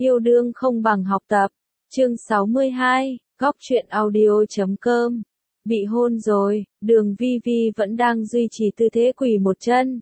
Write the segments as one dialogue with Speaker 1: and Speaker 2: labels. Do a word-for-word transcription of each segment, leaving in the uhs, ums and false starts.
Speaker 1: Yêu đương không bằng học tập. Chương sáu mươi hai, góc truyện audio chấm com. Bị hôn rồi, Đường Vi Vi vẫn đang duy trì tư thế quỳ một chân.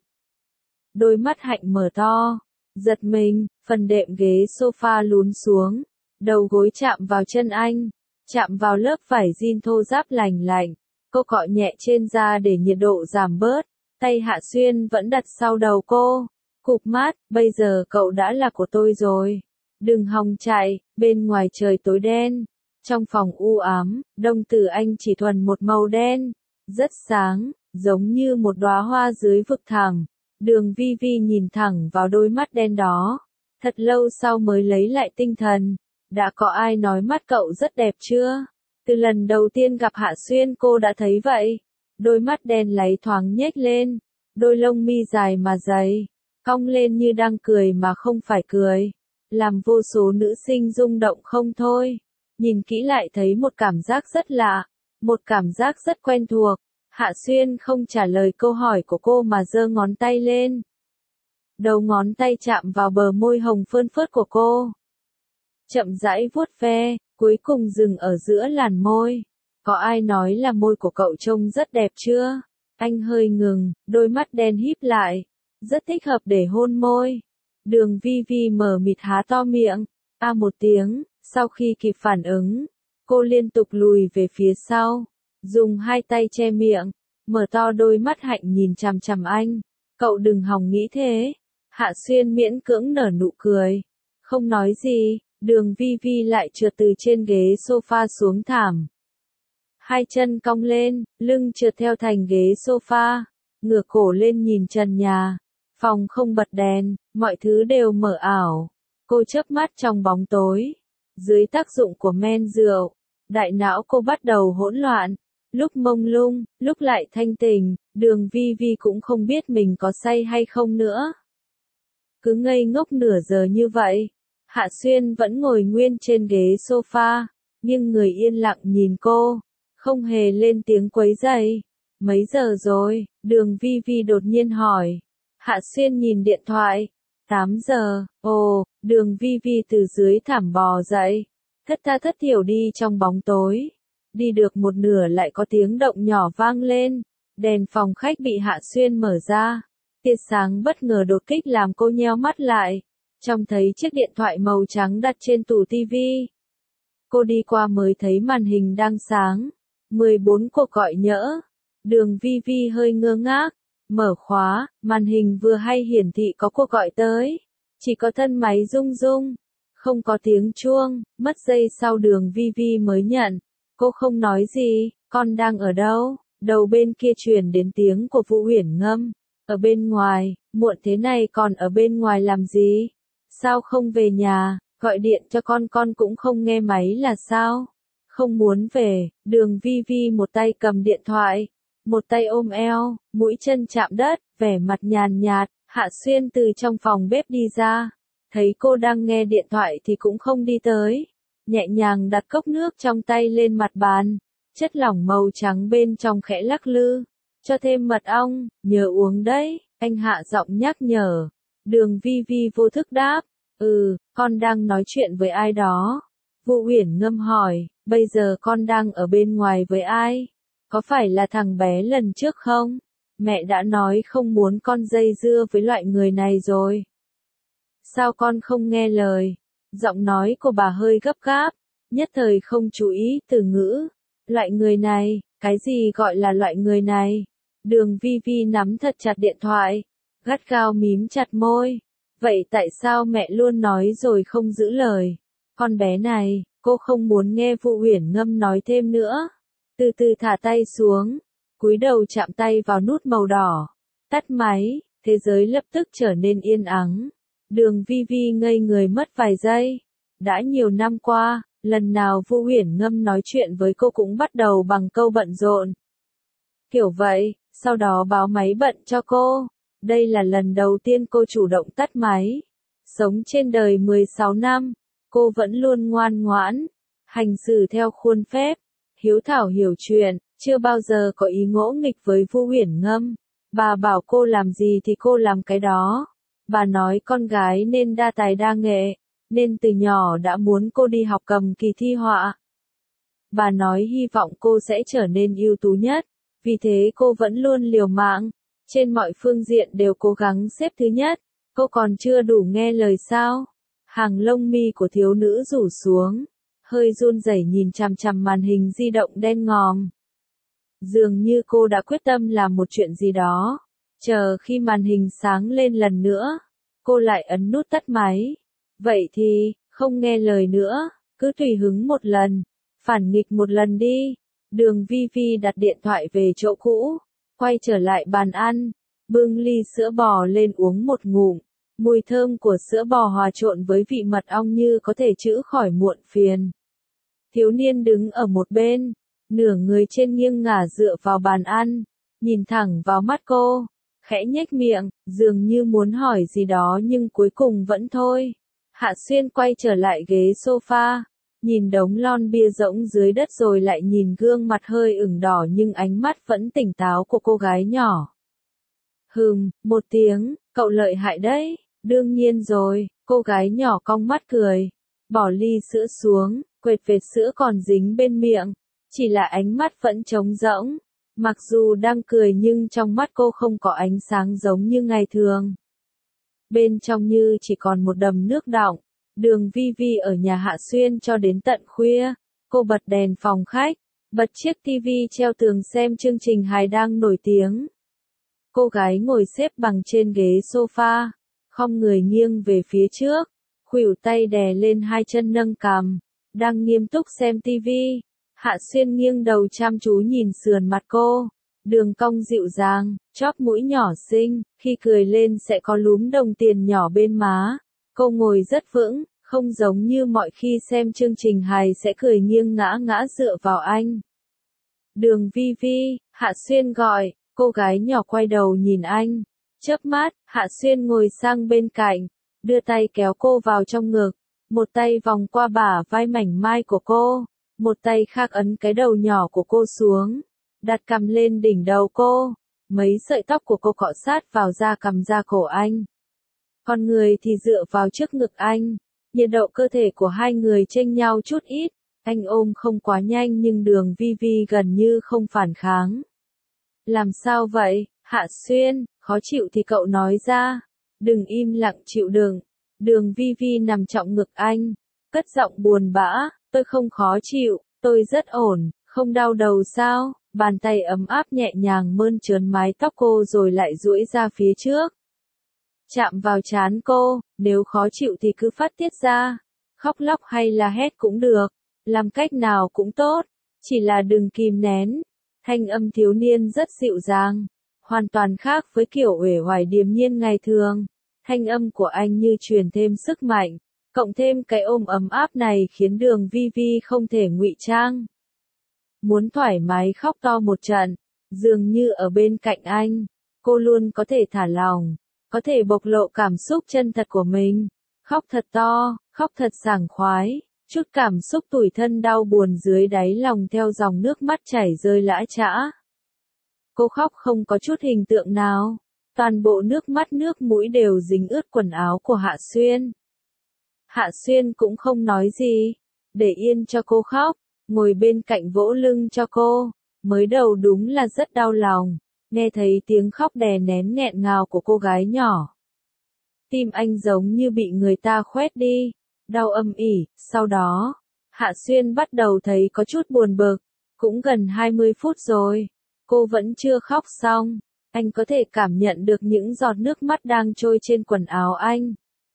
Speaker 1: Đôi mắt Hạnh mở to, giật mình, phần đệm ghế sofa lún xuống, đầu gối chạm vào chân anh, chạm vào lớp vải jean thô ráp lành lạnh. Cô cọ nhẹ trên da để nhiệt độ giảm bớt, tay Hạ Xuyên vẫn đặt sau đầu cô. Cụp mắt, bây giờ cậu đã là của tôi rồi. Đừng hòng chạy, bên ngoài trời tối đen. Trong phòng u ám, đồng tử anh chỉ thuần một màu đen, rất sáng, giống như một đóa hoa dưới vực thẳm. Đường Vi Vi nhìn thẳng vào đôi mắt đen đó, thật lâu sau mới lấy lại tinh thần. Đã có ai nói mắt cậu rất đẹp chưa? Từ lần đầu tiên gặp Hạ Xuyên cô đã thấy vậy. Đôi mắt đen láy thoáng nhếch lên, đôi lông mi dài mà dày, cong lên như đang cười mà không phải cười, làm vô số nữ sinh rung động không thôi. Nhìn kỹ lại thấy một cảm giác rất lạ, một cảm giác rất quen thuộc. Hạ Xuyên không trả lời câu hỏi của cô mà giơ ngón tay lên. Đầu ngón tay chạm vào bờ môi hồng phơn phớt của cô. Chậm rãi vuốt ve, cuối cùng dừng ở giữa làn môi. Có ai nói là môi của cậu trông rất đẹp chưa? Anh hơi ngừng, đôi mắt đen híp lại. Rất thích hợp để hôn môi. Đường Vi Vi mở mịt há to miệng. A một tiếng, sau khi kịp phản ứng, cô liên tục lùi về phía sau, dùng hai tay che miệng, mở to đôi mắt Hạnh nhìn chằm chằm anh. Cậu đừng hòng nghĩ thế. Hạ Xuyên miễn cưỡng nở nụ cười. Không nói gì, Đường Vi Vi lại trượt từ trên ghế sofa xuống thảm. Hai chân cong lên, lưng trượt theo thành ghế sofa, ngửa cổ lên nhìn trần nhà. Phòng không bật đèn, mọi thứ đều mờ ảo. Cô chớp mắt trong bóng tối. Dưới tác dụng của men rượu, đại não cô bắt đầu hỗn loạn. Lúc mông lung, lúc lại thanh tỉnh, Đường Vi Vi cũng không biết mình có say hay không nữa. Cứ ngây ngốc nửa giờ như vậy. Hạ Xuyên vẫn ngồi nguyên trên ghế sofa, nhưng người yên lặng nhìn cô, không hề lên tiếng quấy rầy. Mấy giờ rồi? Đường Vi Vi đột nhiên hỏi. Hạ Xuyên nhìn điện thoại. tám giờ. Ồ, Đường Vi Vi từ dưới thảm bò dậy, thất tha thất thiểu đi trong bóng tối. Đi được một nửa lại có tiếng động nhỏ vang lên. Đèn phòng khách bị Hạ Xuyên mở ra. Tia sáng bất ngờ đột kích làm cô nheo mắt lại. Trông thấy chiếc điện thoại màu trắng đặt trên tủ tivi. Cô đi qua mới thấy màn hình đang sáng. mười bốn cuộc gọi nhỡ. Đường Vi Vi hơi ngơ ngác. Mở khóa, màn hình vừa hay hiển thị có cuộc gọi tới. Chỉ có thân máy rung rung. Không có tiếng chuông. Mất giây sau Đường Vi Vi mới nhận. Cô không nói gì. Con đang ở đâu? Đầu bên kia truyền đến tiếng của Vũ Uyển Ngâm. Ở bên ngoài. Muộn thế này còn ở bên ngoài làm gì? Sao không về nhà? Gọi điện cho con con cũng không nghe máy là sao? Không muốn về. Đường Vi Vi một tay cầm điện thoại, một tay ôm eo, mũi chân chạm đất, vẻ mặt nhàn nhạt. Hạ Xuyên từ trong phòng bếp đi ra, thấy cô đang nghe điện thoại thì cũng không đi tới, nhẹ nhàng đặt cốc nước trong tay lên mặt bàn, chất lỏng màu trắng bên trong khẽ lắc lư. Cho thêm mật ong, nhớ uống đấy, anh hạ giọng nhắc nhở. Đường Vi Vi vô thức đáp, ừ, con đang nói chuyện với ai đó. Vũ Uyển Ngâm hỏi, bây giờ con đang ở bên ngoài với ai? Có phải là thằng bé lần trước không? Mẹ đã nói không muốn con dây dưa với loại người này rồi. Sao con không nghe lời? Giọng nói của bà hơi gấp gáp, nhất thời không chú ý từ ngữ. Loại người này, cái gì gọi là loại người này? Đường Vi Vi nắm thật chặt điện thoại, gắt gao mím chặt môi. Vậy tại sao mẹ luôn nói rồi không giữ lời? Con bé này, cô không muốn nghe Vũ Uyển Ngâm nói thêm nữa. Từ từ thả tay xuống, cúi đầu chạm tay vào nút màu đỏ. Tắt máy, thế giới lập tức trở nên yên ắng. Đường Vi Vi ngây người mất vài giây. Đã nhiều năm qua, lần nào Vũ Uyển Ngâm nói chuyện với cô cũng bắt đầu bằng câu bận rộn. Kiểu vậy, sau đó báo máy bận cho cô. Đây là lần đầu tiên cô chủ động tắt máy. Sống trên đời mười sáu năm, cô vẫn luôn ngoan ngoãn, hành xử theo khuôn phép, hiếu thảo hiểu chuyện, chưa bao giờ có ý ngỗ nghịch với Vũ Uyển Ngâm. Bà bảo cô làm gì thì cô làm cái đó. Bà nói con gái nên đa tài đa nghệ, nên từ nhỏ đã muốn cô đi học cầm kỳ thi họa. Bà nói hy vọng cô sẽ trở nên ưu tú nhất, vì thế cô vẫn luôn liều mạng, trên mọi phương diện đều cố gắng xếp thứ nhất. Cô còn chưa đủ nghe lời sao? Hàng lông mi của thiếu nữ rủ xuống, hơi run rẩy nhìn chằm chằm màn hình di động đen ngòm. Dường như cô đã quyết tâm làm một chuyện gì đó. Chờ khi màn hình sáng lên lần nữa, cô lại ấn nút tắt máy. Vậy thì, không nghe lời nữa, cứ tùy hứng một lần, phản nghịch một lần đi. Đường Vi Vi đặt điện thoại về chỗ cũ, quay trở lại bàn ăn, bưng ly sữa bò lên uống một ngụm. Mùi thơm của sữa bò hòa trộn với vị mật ong như có thể chữa khỏi muộn phiền. Thiếu niên đứng ở một bên, nửa người trên nghiêng ngả dựa vào bàn ăn, nhìn thẳng vào mắt cô, khẽ nhếch miệng, dường như muốn hỏi gì đó nhưng cuối cùng vẫn thôi. Hạ Xuyên quay trở lại ghế sofa, nhìn đống lon bia rỗng dưới đất rồi lại nhìn gương mặt hơi ửng đỏ nhưng ánh mắt vẫn tỉnh táo của cô gái nhỏ. Hừm, một tiếng, cậu lợi hại đấy, đương nhiên rồi, cô gái nhỏ cong mắt cười, bỏ ly sữa xuống, quệt vệt sữa còn dính bên miệng, chỉ là ánh mắt vẫn trống rỗng, mặc dù đang cười nhưng trong mắt cô không có ánh sáng giống như ngày thường. Bên trong như chỉ còn một đầm nước đọng. Đường Vi Vi ở nhà Hạ Xuyên cho đến tận khuya, cô bật đèn phòng khách, bật chiếc tivi treo tường xem chương trình hài đang nổi tiếng. Cô gái ngồi xếp bằng trên ghế sofa, khom người nghiêng về phía trước, khuỷu tay đè lên hai chân nâng cằm, đang nghiêm túc xem tivi. Hạ Xuyên nghiêng đầu chăm chú nhìn sườn mặt cô, đường cong dịu dàng, chóp mũi nhỏ xinh, khi cười lên sẽ có lúm đồng tiền nhỏ bên má. Cô ngồi rất vững, không giống như mọi khi xem chương trình hài sẽ cười nghiêng ngã ngã dựa vào anh. Đường Vi Vi, Hạ Xuyên gọi, cô gái nhỏ quay đầu nhìn anh, chớp mắt, Hạ Xuyên ngồi sang bên cạnh, đưa tay kéo cô vào trong ngực, một tay vòng qua bả vai mảnh mai của cô, một tay khác ấn cái đầu nhỏ của cô xuống, đặt cằm lên đỉnh đầu cô, mấy sợi tóc của cô cọ sát vào da cằm da cổ anh. Con người thì dựa vào trước ngực anh, nhiệt độ cơ thể của hai người chênh nhau chút ít, anh ôm không quá nhanh nhưng Đường Vi Vi gần như không phản kháng. Làm sao vậy, Hạ Xuyên, khó chịu thì cậu nói ra, đừng im lặng chịu đựng. Đường Vi Vi nằm trọng ngực anh, cất giọng buồn bã, tôi không khó chịu, tôi rất ổn, không đau đầu sao? Bàn tay ấm áp nhẹ nhàng mơn trớn mái tóc cô rồi lại duỗi ra phía trước. Chạm vào trán cô, nếu khó chịu thì cứ phát tiết ra, khóc lóc hay la hét cũng được, làm cách nào cũng tốt, chỉ là đừng kìm nén. Thanh âm thiếu niên rất dịu dàng, hoàn toàn khác với kiểu uể oải điềm nhiên ngày thường. Thanh âm của anh như truyền thêm sức mạnh, cộng thêm cái ôm ấm áp này khiến Đường Vi Vi không thể ngụy trang. Muốn thoải mái khóc to một trận, dường như ở bên cạnh anh, cô luôn có thể thả lỏng, có thể bộc lộ cảm xúc chân thật của mình, khóc thật to, khóc thật sảng khoái, chút cảm xúc tủi thân đau buồn dưới đáy lòng theo dòng nước mắt chảy rơi lã chã. Cô khóc không có chút hình tượng nào, toàn bộ nước mắt nước mũi đều dính ướt quần áo của Hạ Xuyên. Hạ Xuyên cũng không nói gì, để yên cho cô khóc, ngồi bên cạnh vỗ lưng cho cô, mới đầu đúng là rất đau lòng, nghe thấy tiếng khóc đè nén nghẹn ngào của cô gái nhỏ. Tim anh giống như bị người ta khoét đi, đau âm ỉ, sau đó, Hạ Xuyên bắt đầu thấy có chút buồn bực, cũng gần hai mươi phút rồi, cô vẫn chưa khóc xong, anh có thể cảm nhận được những giọt nước mắt đang trôi trên quần áo anh.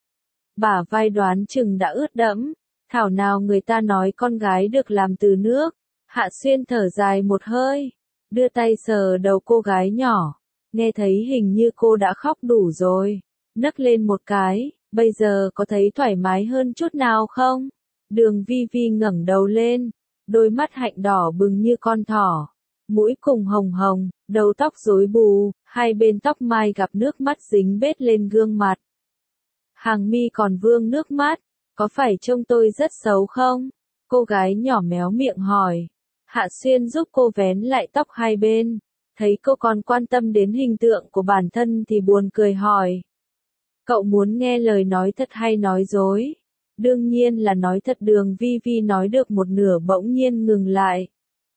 Speaker 1: Bả vai đoán chừng đã ướt đẫm, thảo nào người ta nói con gái được làm từ nước. Hạ Xuyên thở dài một hơi, đưa tay sờ đầu cô gái nhỏ, nghe thấy hình như cô đã khóc đủ rồi, nấc lên một cái, bây giờ có thấy thoải mái hơn chút nào không? Đường Vi Vi ngẩng đầu lên, đôi mắt hạnh đỏ bừng như con thỏ, mũi cùng hồng hồng, đầu tóc rối bù, hai bên tóc mai gặp nước mắt dính bết lên gương mặt. Hàng mi còn vương nước mắt, có phải trông tôi rất xấu không? Cô gái nhỏ méo miệng hỏi. Hạ Xuyên giúp cô vén lại tóc hai bên, thấy cô còn quan tâm đến hình tượng của bản thân thì buồn cười hỏi. Cậu muốn nghe lời nói thật hay nói dối? Đương nhiên là nói thật. Đường Vi Vi nói được một nửa bỗng nhiên ngừng lại.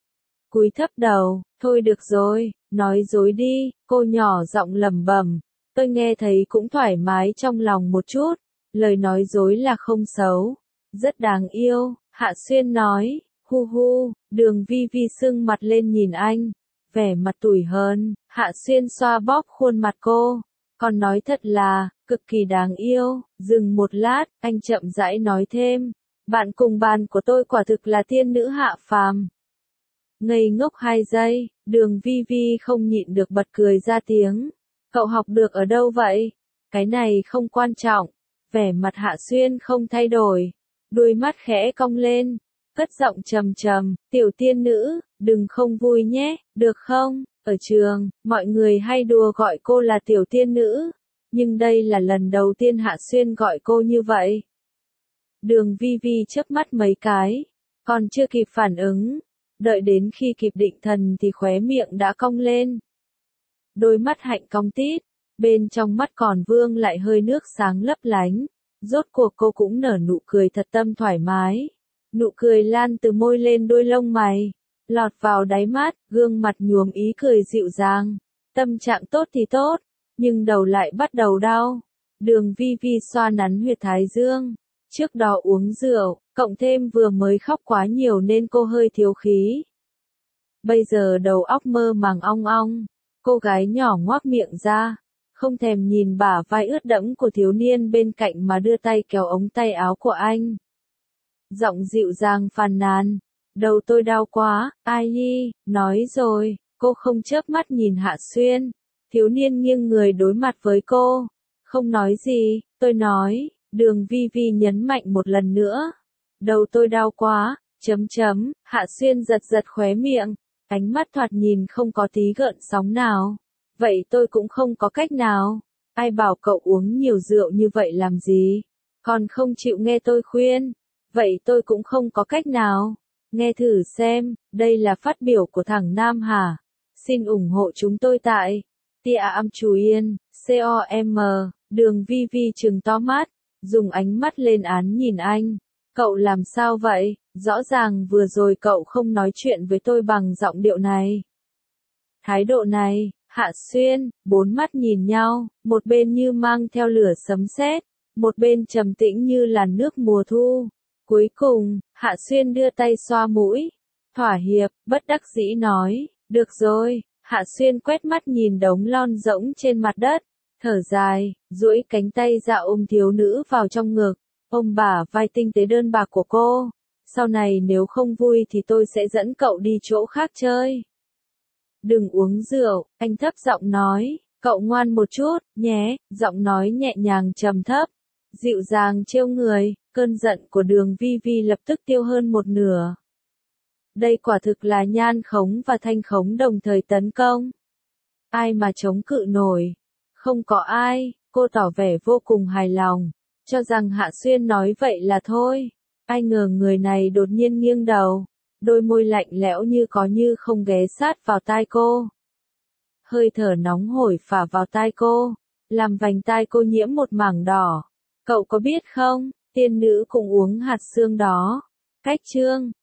Speaker 1: Cúi thấp đầu, thôi được rồi, nói dối đi, cô nhỏ giọng lẩm bẩm. Tôi nghe thấy cũng thoải mái trong lòng một chút, lời nói dối là không xấu, rất đáng yêu, Hạ Xuyên nói, hu hu, Đường Vi Vi sưng mặt lên nhìn anh, vẻ mặt tủi hờn, Hạ Xuyên xoa bóp khuôn mặt cô, còn nói thật là, cực kỳ đáng yêu, dừng một lát, anh chậm rãi nói thêm, bạn cùng bàn của tôi quả thực là tiên nữ hạ phàm. Ngây ngốc hai giây, Đường Vi Vi không nhịn được bật cười ra tiếng. Cậu học được ở đâu vậy? Cái này không quan trọng. Vẻ mặt Hạ Xuyên không thay đổi. Đôi mắt khẽ cong lên. Cất giọng trầm trầm. Tiểu tiên nữ, đừng không vui nhé, được không? Ở trường, mọi người hay đùa gọi cô là tiểu tiên nữ. Nhưng đây là lần đầu tiên Hạ Xuyên gọi cô như vậy. Đường Vi Vi chớp mắt mấy cái. Còn chưa kịp phản ứng. Đợi đến khi kịp định thần thì khóe miệng đã cong lên. Đôi mắt hạnh cong tít, bên trong mắt còn vương lại hơi nước sáng lấp lánh. Rốt cuộc cô cũng nở nụ cười thật tâm thoải mái. Nụ cười lan từ môi lên đôi lông mày, lọt vào đáy mắt, gương mặt nhuốm ý cười dịu dàng. Tâm trạng tốt thì tốt, nhưng đầu lại bắt đầu đau. Đường Vi Vi xoa nắn huyệt thái dương. Trước đó uống rượu, cộng thêm vừa mới khóc quá nhiều nên cô hơi thiếu khí. Bây giờ đầu óc mơ màng ong ong. Cô gái nhỏ ngoác miệng ra, không thèm nhìn bả vai ướt đẫm của thiếu niên bên cạnh mà đưa tay kéo ống tay áo của anh. Giọng dịu dàng phàn nàn, đầu tôi đau quá, ai hi, nói rồi, cô không chớp mắt nhìn Hạ Xuyên. Thiếu niên nghiêng người đối mặt với cô, không nói gì, tôi nói, Đường Vi Vi nhấn mạnh một lần nữa. Đầu tôi đau quá, chấm chấm, Hạ Xuyên giật giật khóe miệng. Ánh mắt thoạt nhìn không có tí gợn sóng nào. Vậy tôi cũng không có cách nào. Ai bảo cậu uống nhiều rượu như vậy làm gì? Còn không chịu nghe tôi khuyên. Vậy tôi cũng không có cách nào. Nghe thử xem, đây là phát biểu của thằng Nam hả? Xin ủng hộ chúng tôi tại Tia Am Chú Yên, com. Đường Vi Vi trừng to mắt, dùng ánh mắt lên án nhìn anh. Cậu làm sao vậy? Rõ ràng vừa rồi cậu không nói chuyện với tôi bằng giọng điệu này. Thái độ này, Hạ Xuyên, bốn mắt nhìn nhau, một bên như mang theo lửa sấm sét, một bên trầm tĩnh như làn nước mùa thu. Cuối cùng, Hạ Xuyên đưa tay xoa mũi, thỏa hiệp, bất đắc dĩ nói, được rồi. Hạ Xuyên quét mắt nhìn đống lon rỗng trên mặt đất, thở dài, duỗi cánh tay ra ôm thiếu nữ vào trong ngực, ôm bả vai tinh tế đơn bạc của cô. Sau này nếu không vui thì tôi sẽ dẫn cậu đi chỗ khác chơi. Đừng uống rượu, anh thấp giọng nói, cậu ngoan một chút, nhé, giọng nói nhẹ nhàng trầm thấp, dịu dàng trêu người, cơn giận của Đường Vi Vi lập tức tiêu hơn một nửa. Đây quả thực là nhan khống và thanh khống đồng thời tấn công. Ai mà chống cự nổi? Không có ai, cô tỏ vẻ vô cùng hài lòng, cho rằng Hạ Xuyên nói vậy là thôi. Ai ngờ người này đột nhiên nghiêng đầu, đôi môi lạnh lẽo như có như không ghé sát vào tai cô. Hơi thở nóng hổi phả vào tai cô, làm vành tai cô nhiễm một mảng đỏ. Cậu có biết không, tiên nữ cũng uống hạt xương đó. Cách chương